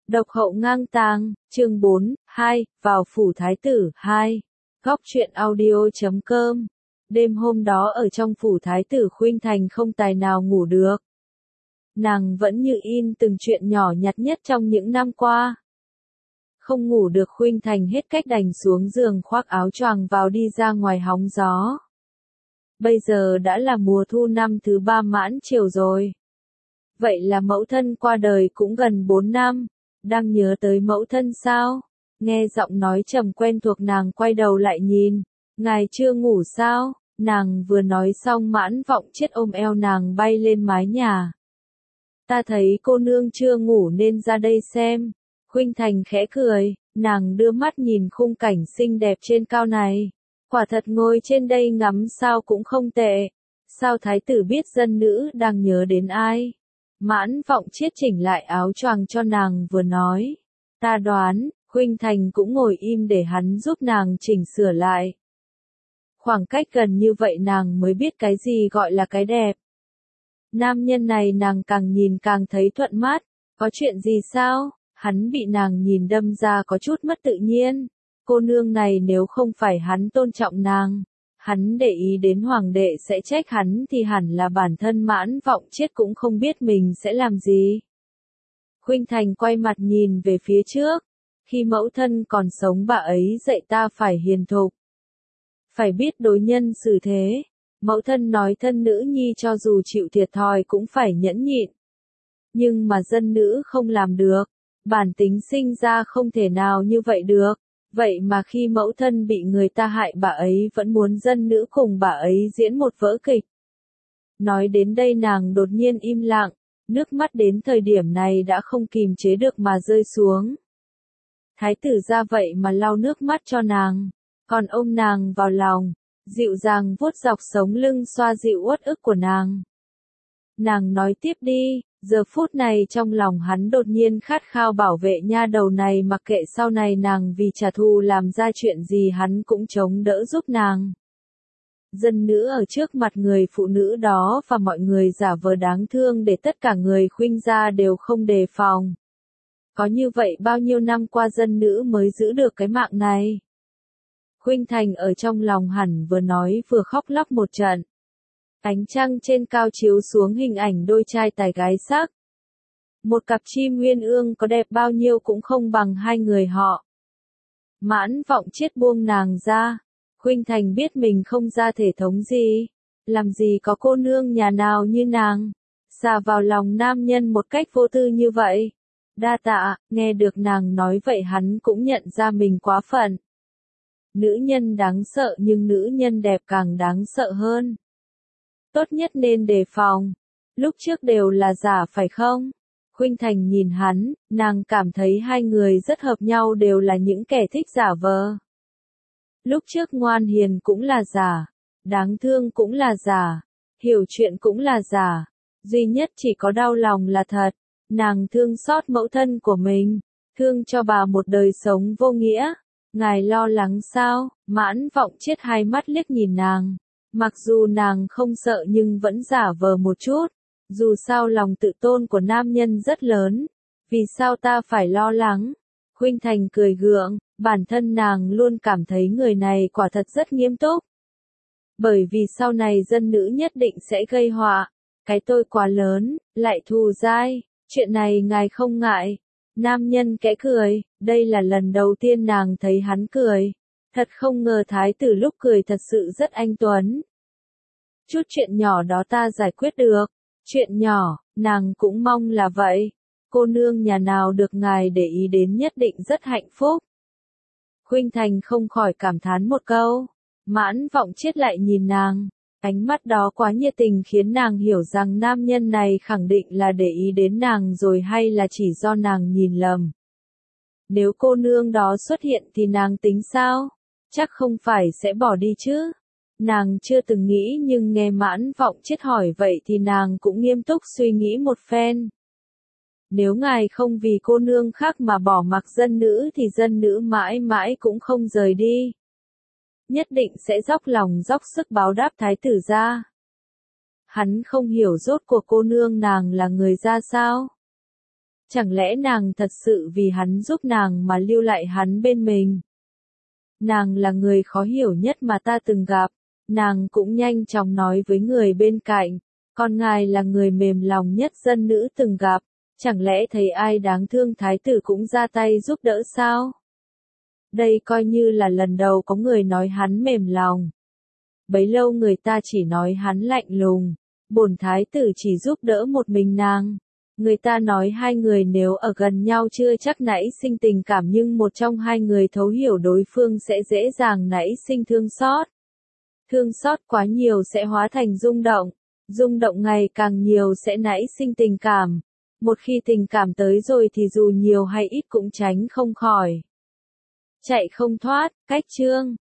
Độc hậu ngang tàng, chương 4, 2, vào phủ thái tử, 2. Góc truyện audio.com. Đêm hôm đó ở trong phủ thái tử Khuynh Thành không tài nào ngủ được. Nàng vẫn như in từng chuyện nhỏ nhặt nhất trong những năm qua. Không ngủ được Khuynh Thành hết cách đành xuống giường khoác áo choàng vào đi ra ngoài hóng gió. Bây giờ đã là mùa thu năm thứ 3 mãn chiều rồi. Vậy là mẫu thân qua đời cũng gần 4 năm. Đang nhớ tới mẫu thân sao? Nghe giọng nói trầm quen thuộc nàng quay đầu lại nhìn. Ngài chưa ngủ sao? Nàng vừa nói xong Mãn Vọng Chiết ôm eo nàng bay lên mái nhà. Ta thấy cô nương chưa ngủ nên ra đây xem. Khuynh Thành khẽ cười, nàng đưa mắt nhìn khung cảnh xinh đẹp trên cao này. Quả thật ngồi trên đây ngắm sao cũng không tệ. Sao thái tử biết dân nữ đang nhớ đến ai? Mãn Vọng Chiết chỉnh lại áo choàng cho nàng vừa nói. Ta đoán, Khuynh Thành cũng ngồi im để hắn giúp nàng chỉnh sửa lại. Khoảng cách gần như vậy nàng mới biết cái gì gọi là cái đẹp. Nam nhân này nàng càng nhìn càng thấy thuận mắt. Có chuyện gì sao? Hắn bị nàng nhìn đâm ra có chút mất tự nhiên. Cô nương này nếu không phải hắn tôn trọng nàng, hắn để ý đến hoàng đệ sẽ trách hắn thì hẳn là bản thân Mãn Vọng Chiết cũng không biết mình sẽ làm gì. Khuynh Thành quay mặt nhìn về phía trước. Khi mẫu thân còn sống bà ấy dạy ta phải hiền thục. Phải biết đối nhân xử thế. Mẫu thân nói thân nữ nhi cho dù chịu thiệt thòi cũng phải nhẫn nhịn. Nhưng mà dân nữ không làm được. Bản tính sinh ra không thể nào như vậy được. Vậy mà khi mẫu thân bị người ta hại bà ấy vẫn muốn dân nữ cùng bà ấy diễn một vở kịch. Nói đến đây nàng đột nhiên im lặng, nước mắt đến thời điểm này đã không kìm chế được mà rơi xuống. Thái tử ra vậy mà lau nước mắt cho nàng, còn ôm nàng vào lòng, dịu dàng vuốt dọc sống lưng xoa dịu uất ức của nàng. Nàng nói tiếp đi. Giờ phút này trong lòng hắn đột nhiên khát khao bảo vệ nha đầu này mặc kệ sau này nàng vì trả thù làm ra chuyện gì hắn cũng chống đỡ giúp nàng. Dân nữ ở trước mặt người phụ nữ đó và mọi người giả vờ đáng thương để tất cả người Khuynh gia đều không đề phòng. Có như vậy bao nhiêu năm qua dân nữ mới giữ được cái mạng này. Khuynh Thành ở trong lòng hẳn vừa nói vừa khóc lóc một trận. Ánh trăng trên cao chiếu xuống hình ảnh đôi trai tài gái sắc. Một cặp chim uyên ương có đẹp bao nhiêu cũng không bằng hai người họ. Mãn Vọng Chiết buông nàng ra. Khuynh Thành biết mình không ra thể thống gì. Làm gì có cô nương nhà nào như nàng. Xà vào lòng nam nhân một cách vô tư như vậy. Đa tạ, nghe được nàng nói vậy hắn cũng nhận ra mình quá phận. Nữ nhân đáng sợ nhưng nữ nhân đẹp càng đáng sợ hơn. Tốt nhất nên đề phòng. Lúc trước đều là giả phải không? Khuynh Thành nhìn hắn, nàng cảm thấy hai người rất hợp nhau đều là những kẻ thích giả vờ. Lúc trước ngoan hiền cũng là giả, đáng thương cũng là giả, hiểu chuyện cũng là giả, duy nhất chỉ có đau lòng là thật. Nàng thương xót mẫu thân của mình, thương cho bà một đời sống vô nghĩa. Ngài lo lắng sao? Mãn Vọng Chiết hai mắt liếc nhìn nàng. Mặc dù nàng không sợ nhưng vẫn giả vờ một chút. Dù sao lòng tự tôn của nam nhân rất lớn. Vì sao ta phải lo lắng? Khuynh Thành cười gượng, bản thân nàng luôn cảm thấy người này quả thật rất nghiêm túc. Bởi vì sau này dân nữ nhất định sẽ gây họa. Cái tôi quá lớn, lại thù dai, chuyện này ngài không ngại. Nam nhân kẽ cười, đây là lần đầu tiên nàng thấy hắn cười. Thật không ngờ thái tử lúc cười thật sự rất anh tuấn. Chút chuyện nhỏ đó ta giải quyết được. Chuyện nhỏ, nàng cũng mong là vậy. Cô nương nhà nào được ngài để ý đến nhất định rất hạnh phúc. Khuynh Thành không khỏi cảm thán một câu. Mãn Vọng Chiết lại nhìn nàng. Ánh mắt đó quá nhiệt tình khiến nàng hiểu rằng nam nhân này khẳng định là để ý đến nàng rồi hay là chỉ do nàng nhìn lầm. Nếu cô nương đó xuất hiện thì nàng tính sao? Chắc không phải sẽ bỏ đi chứ? Nàng chưa từng nghĩ nhưng nghe Mãn Vọng Chiết hỏi vậy thì nàng cũng nghiêm túc suy nghĩ một phen. Nếu ngài không vì cô nương khác mà bỏ mặc dân nữ thì dân nữ mãi mãi cũng không rời đi. Nhất định sẽ dốc lòng dốc sức báo đáp thái tử gia. Hắn không hiểu rốt cuộc cô nương nàng là người ra sao. Chẳng lẽ nàng thật sự vì hắn giúp nàng mà lưu lại hắn bên mình? Nàng là người khó hiểu nhất mà ta từng gặp. Nàng cũng nhanh chóng nói với người bên cạnh, con ngài là người mềm lòng nhất dân nữ từng gặp, chẳng lẽ thấy ai đáng thương thái tử cũng ra tay giúp đỡ sao? Đây coi như là lần đầu có người nói hắn mềm lòng. Bấy lâu người ta chỉ nói hắn lạnh lùng, bổn thái tử chỉ giúp đỡ một mình nàng. Người ta nói hai người nếu ở gần nhau chưa chắc nảy sinh tình cảm, nhưng một trong hai người thấu hiểu đối phương sẽ dễ dàng nảy sinh thương xót. Thương xót quá nhiều sẽ hóa thành rung động ngày càng nhiều sẽ nảy sinh tình cảm. Một khi tình cảm tới rồi thì dù nhiều hay ít cũng tránh không khỏi. Chạy không thoát, cách chương.